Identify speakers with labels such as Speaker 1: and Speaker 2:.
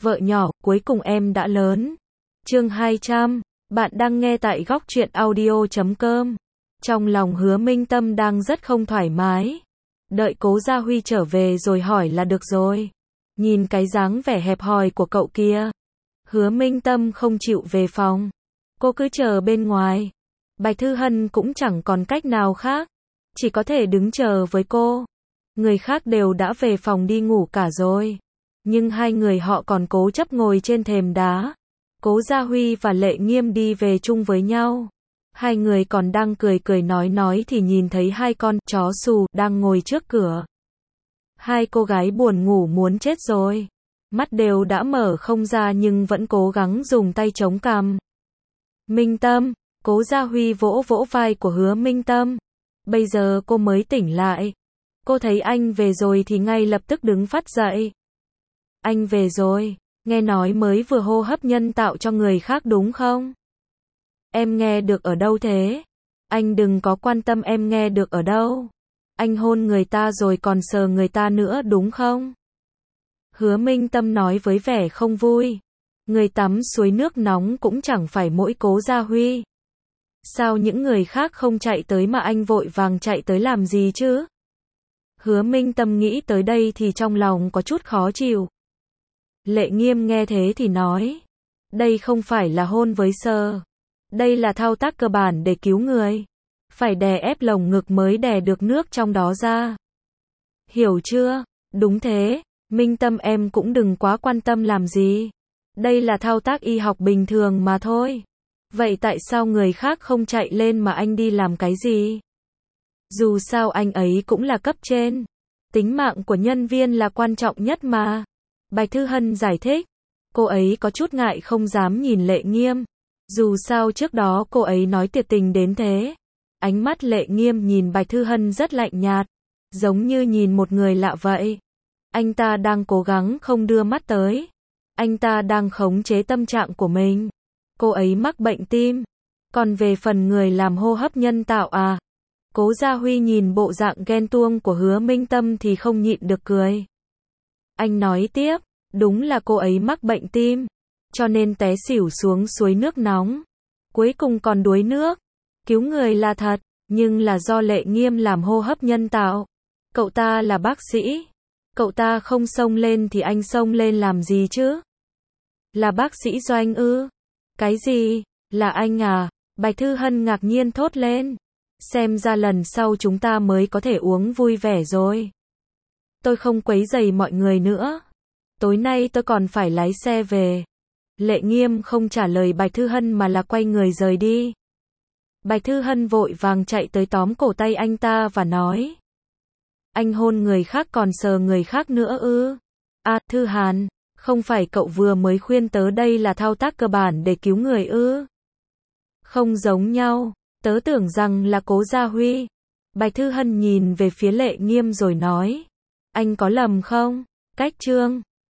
Speaker 1: Vợ nhỏ, cuối cùng em đã lớn. Chương 200, bạn đang nghe tại góc truyện audio.com. Trong lòng Hứa Minh Tâm đang rất không thoải mái. Đợi Cố Gia Huy trở về rồi hỏi là được rồi. Nhìn cái dáng vẻ hẹp hòi của cậu kia. Hứa Minh Tâm không chịu về phòng. Cô cứ chờ bên ngoài. Bạch Thư Hân cũng chẳng còn cách nào khác. Chỉ có thể đứng chờ với cô. Người khác đều đã về phòng đi ngủ cả rồi. Nhưng hai người họ còn cố chấp ngồi trên thềm đá. Cố Gia Huy và Lệ Nghiêm đi về chung với nhau. Hai người còn đang cười cười nói thì nhìn thấy hai con chó xù đang ngồi trước cửa. Hai cô gái buồn ngủ muốn chết rồi. Mắt đều đã mở không ra nhưng vẫn cố gắng dùng tay chống cằm. Minh Tâm, Cố Gia Huy vỗ vỗ vai của Hứa Minh Tâm. Bây giờ cô mới tỉnh lại. Cô thấy anh về rồi thì ngay lập tức đứng phát dậy. Anh về rồi, nghe nói mới vừa hô hấp nhân tạo cho người khác đúng không? Em nghe được ở đâu thế? Anh đừng có quan tâm em nghe được ở đâu. Anh hôn người ta rồi còn sờ người ta nữa đúng không? Hứa Minh Tâm nói với vẻ không vui. Người tắm suối nước nóng cũng chẳng phải mỗi Cố Gia Huy. Sao những người khác không chạy tới mà anh vội vàng chạy tới làm gì chứ? Hứa Minh Tâm nghĩ tới đây thì trong lòng có chút khó chịu. Lệ Nghiêm nghe thế thì nói. Đây không phải là hôn với sờ. Đây là thao tác cơ bản để cứu người. Phải đè ép lồng ngực mới đè được nước trong đó ra. Hiểu chưa? Đúng thế. Minh Tâm em cũng đừng quá quan tâm làm gì. Đây là thao tác y học bình thường mà thôi. Vậy tại sao người khác không chạy lên mà anh đi làm cái gì? Dù sao anh ấy cũng là cấp trên. Tính mạng của nhân viên là quan trọng nhất mà. Bạch Thư Hân giải thích. Cô ấy có chút ngại không dám nhìn Lệ Nghiêm. Dù sao trước đó cô ấy nói tuyệt tình đến thế. Ánh mắt Lệ Nghiêm nhìn Bạch Thư Hân rất lạnh nhạt. Giống như nhìn một người lạ vậy. Anh ta đang cố gắng không đưa mắt tới. Anh ta đang khống chế tâm trạng của mình. Cô ấy mắc bệnh tim. Còn về phần người làm hô hấp nhân tạo à? Cố Gia Huy nhìn bộ dạng ghen tuông của Hứa Minh Tâm thì không nhịn được cười. Anh nói tiếp, đúng là cô ấy mắc bệnh tim, cho nên té xỉu xuống suối nước nóng. Cuối cùng còn đuối nước. Cứu người là thật, nhưng là do Lệ Nghiêm làm hô hấp nhân tạo. Cậu ta là bác sĩ. Cậu ta không xông lên thì anh xông lên làm gì chứ? Là bác sĩ Doanh ư? Cái gì? Là anh à? Bạch Thư Hân ngạc nhiên thốt lên. Xem ra lần sau chúng ta mới có thể uống vui vẻ rồi. Tôi không quấy rầy mọi người nữa. Tối nay tôi còn phải lái xe về. Lệ Nghiêm không trả lời Bạch Thư Hân mà là quay người rời đi. Bạch Thư Hân vội vàng chạy tới tóm cổ tay anh ta và nói. Anh hôn người khác còn sờ người khác nữa ư? À, Thư Hàn, không phải cậu vừa mới khuyên tớ đây là thao tác cơ bản để cứu người ư? Không giống nhau, tớ tưởng rằng là Cố Gia Huy. Bạch Thư Hân nhìn về phía Lệ Nghiêm rồi nói. Anh có lầm không? Cách chương